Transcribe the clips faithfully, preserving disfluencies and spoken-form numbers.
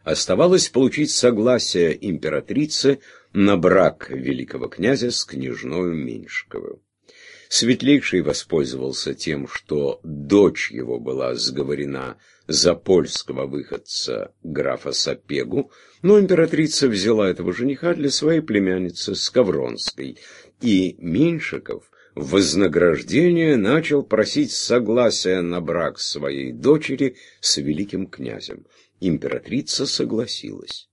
Оставалось получить согласие императрицы на брак великого князя с княжною Меньшиковой. Светлейший воспользовался тем, что дочь его была сговорена за польского выходца графа Сапегу, но императрица взяла этого жениха для своей племянницы Скавронской, и Меньшиков в вознаграждение начал просить согласия на брак своей дочери с великим князем. Императрица согласилась.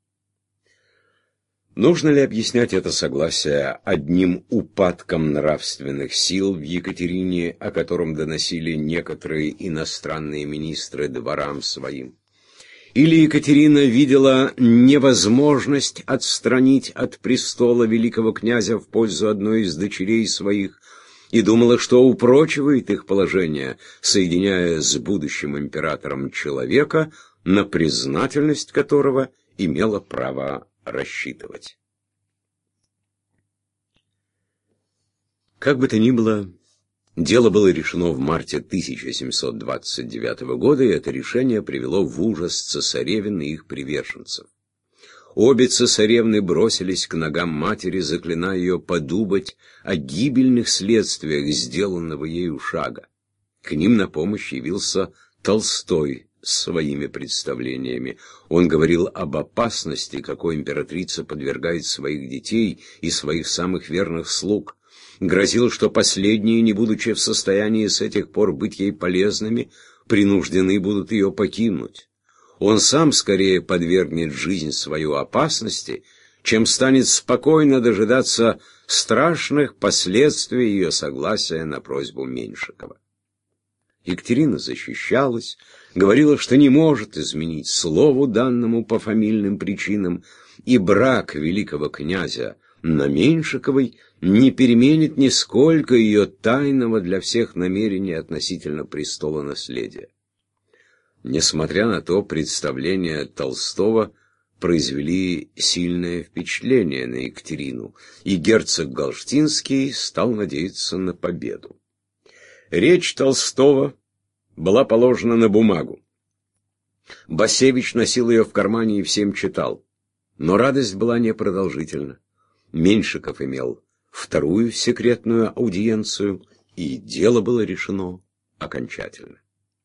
Нужно ли объяснять это согласие одним упадком нравственных сил в Екатерине, о котором доносили некоторые иностранные министры дворам своим? Или Екатерина видела невозможность отстранить от престола великого князя в пользу одной из дочерей своих и думала, что упрочивает их положение, соединяя с будущим императором человека, на признательность которого имела право рассчитывать. Как бы то ни было, дело было решено в марте тысяча семьсот двадцать девятого года, и это решение привело в ужас цесаревин и их приверженцев. Обе цесаревны бросились к ногам матери, заклиная ее подумать о гибельных следствиях сделанного ею шага. К ним на помощь явился Толстой с своими представлениями. Он говорил об опасности, какой императрица подвергает своих детей и своих самых верных слуг. Грозил, что последние, не будучи в состоянии с этих пор быть ей полезными, принуждены будут ее покинуть. Он сам скорее подвергнет жизнь свою опасности, чем станет спокойно дожидаться страшных последствий ее согласия на просьбу Меньшикова. Екатерина защищалась, говорила, что не может изменить слову данному по фамильным причинам, и брак великого князя на Меньшиковой не переменит нисколько ее тайного для всех намерения относительно престола наследия. Несмотря на то, представления Толстого произвели сильное впечатление на Екатерину, и герцог Галштинский стал надеяться на победу. Речь Толстого была положена на бумагу. Басевич носил ее в кармане и всем читал. Но радость была непродолжительна. Меньшиков имел вторую секретную аудиенцию, и дело было решено окончательно.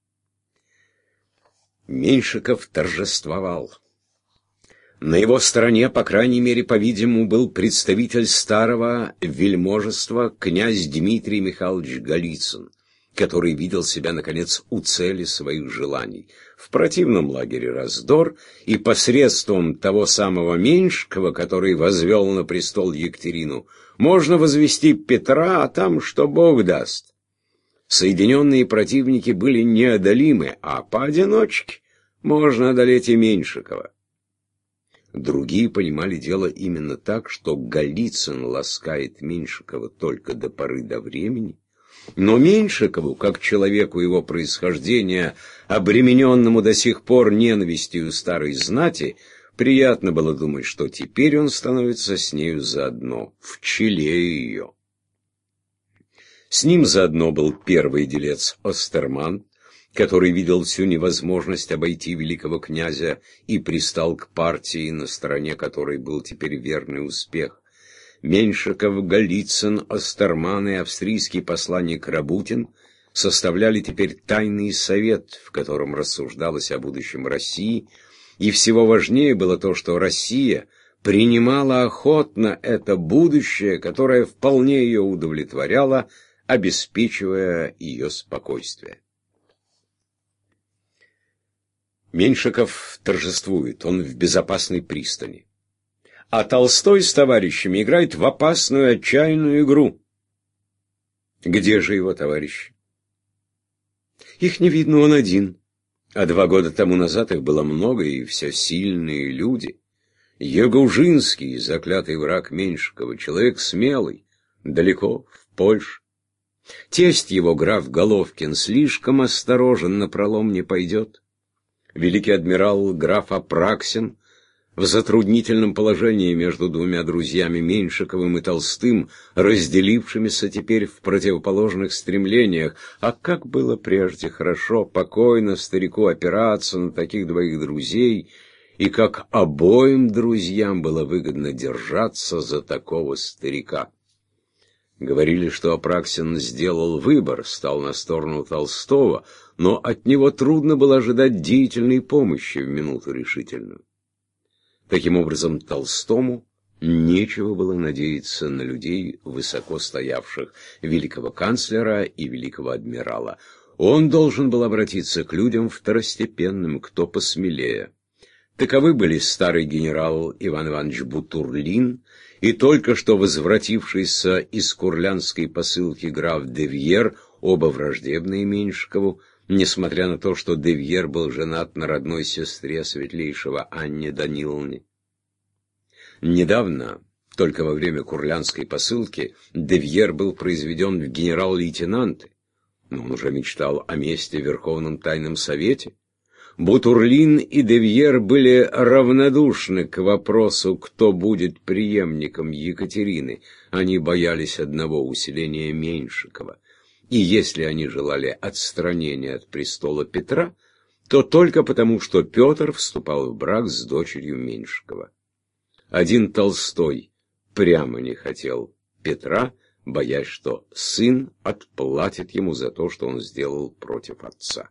Меньшиков торжествовал. На его стороне, по крайней мере, по-видимому, был представитель старого вельможества князь Дмитрий Михайлович Голицын, который видел себя, наконец, у цели своих желаний. В противном лагере раздор, и посредством того самого Меньшикова, который возвел на престол Екатерину, можно возвести Петра, а там что Бог даст. Соединенные противники были неодолимы, а поодиночке можно одолеть и Меньшикова. Другие понимали дело именно так, что Голицын ласкает Меньшикова только до поры до времени, но Меньшикову, как человеку его происхождения, обремененному до сих пор ненавистью старой знати, приятно было думать, что теперь он становится с нею заодно, в челе ее. С ним заодно был первый делец Остерман, который видел всю невозможность обойти великого князя и пристал к партии, на стороне которой был теперь верный успех. Меньшиков, Голицын, Остерман и австрийский посланник Рабутин составляли теперь тайный совет, в котором рассуждалось о будущем России, и всего важнее было то, что Россия принимала охотно это будущее, которое вполне ее удовлетворяло, обеспечивая ее спокойствие. Меньшиков торжествует, он в безопасной пристани. А Толстой с товарищами играет в опасную, отчаянную игру. Где же его товарищи? Их не видно, он один. А два года тому назад их было много, и все сильные люди. Егужинский, заклятый враг Меньшикова, человек смелый, далеко, в Польше. Тесть его, граф Головкин, слишком осторожен, напролом не пойдет. Великий адмирал граф Апраксин в затруднительном положении между двумя друзьями Меньшиковым и Толстым, разделившимися теперь в противоположных стремлениях. А как было прежде хорошо, покойно старику опираться на таких двоих друзей и как обоим друзьям было выгодно держаться за такого старика. Говорили, что Апраксин сделал выбор, стал на сторону Толстого, но от него трудно было ожидать деятельной помощи в минуту решительную. Таким образом, Толстому нечего было надеяться на людей, высоко стоявших, великого канцлера и великого адмирала. Он должен был обратиться к людям второстепенным, кто посмелее. Таковы были старый генерал Иван Иванович Бутурлин и только что возвратившийся из курлянской посылки граф де Вьер, оба враждебные Меньшикову, несмотря на то, что де Вьер был женат на родной сестре светлейшего Анне Даниловне. Недавно, только во время курлянской посылки, де Вьер был произведен в генерал-лейтенанты, но он уже мечтал о месте в Верховном Тайном Совете. Бутурлин и де Вьер были равнодушны к вопросу, кто будет преемником Екатерины. Они боялись одного — усиления Меньшикова. И если они желали отстранения от престола Петра, то только потому, что Петр вступал в брак с дочерью Меньшикова. Один Толстой прямо не хотел Петра, боясь, что сын отплатит ему за то, что он сделал против отца.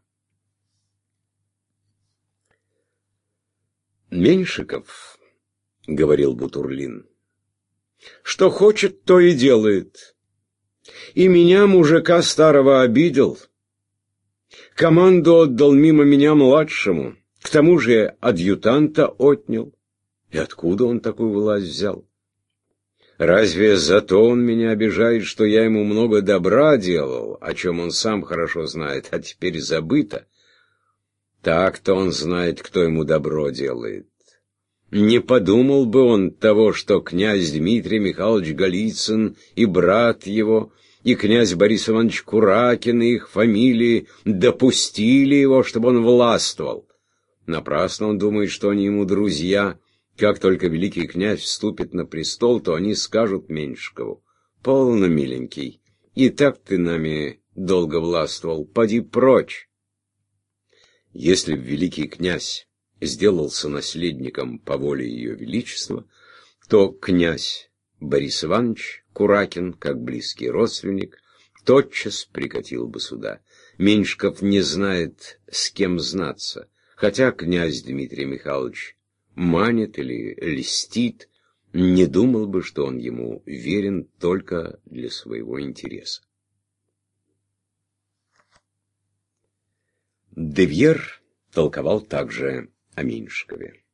«Меньшиков, — говорил Бутурлин, — что хочет, то и делает. И меня, мужика старого, обидел. Команду отдал мимо меня младшему, к тому же адъютанта отнял. И откуда он такую власть взял? Разве за то он меня обижает, что я ему много добра делал, о чем он сам хорошо знает, а теперь забыто? Так-то он знает, кто ему добро делает. Не подумал бы он того, что князь Дмитрий Михайлович Голицын и брат его, и князь Борис Иванович Куракин и их фамилии допустили его, чтобы он властвовал. Напрасно он думает, что они ему друзья. Как только великий князь вступит на престол, то они скажут Меньшикову: «Полно, миленький, и так ты нами долго властвовал, поди прочь». Если б великий князь сделался наследником по воле ее величества, то князь Борис Иванович Куракин, как близкий родственник, тотчас прикатил бы сюда. Меньшиков не знает, с кем знаться, хотя князь Дмитрий Михайлович манит или льстит, не думал бы, что он ему верен только для своего интереса. Де Вьер толковал также о Меньшикове.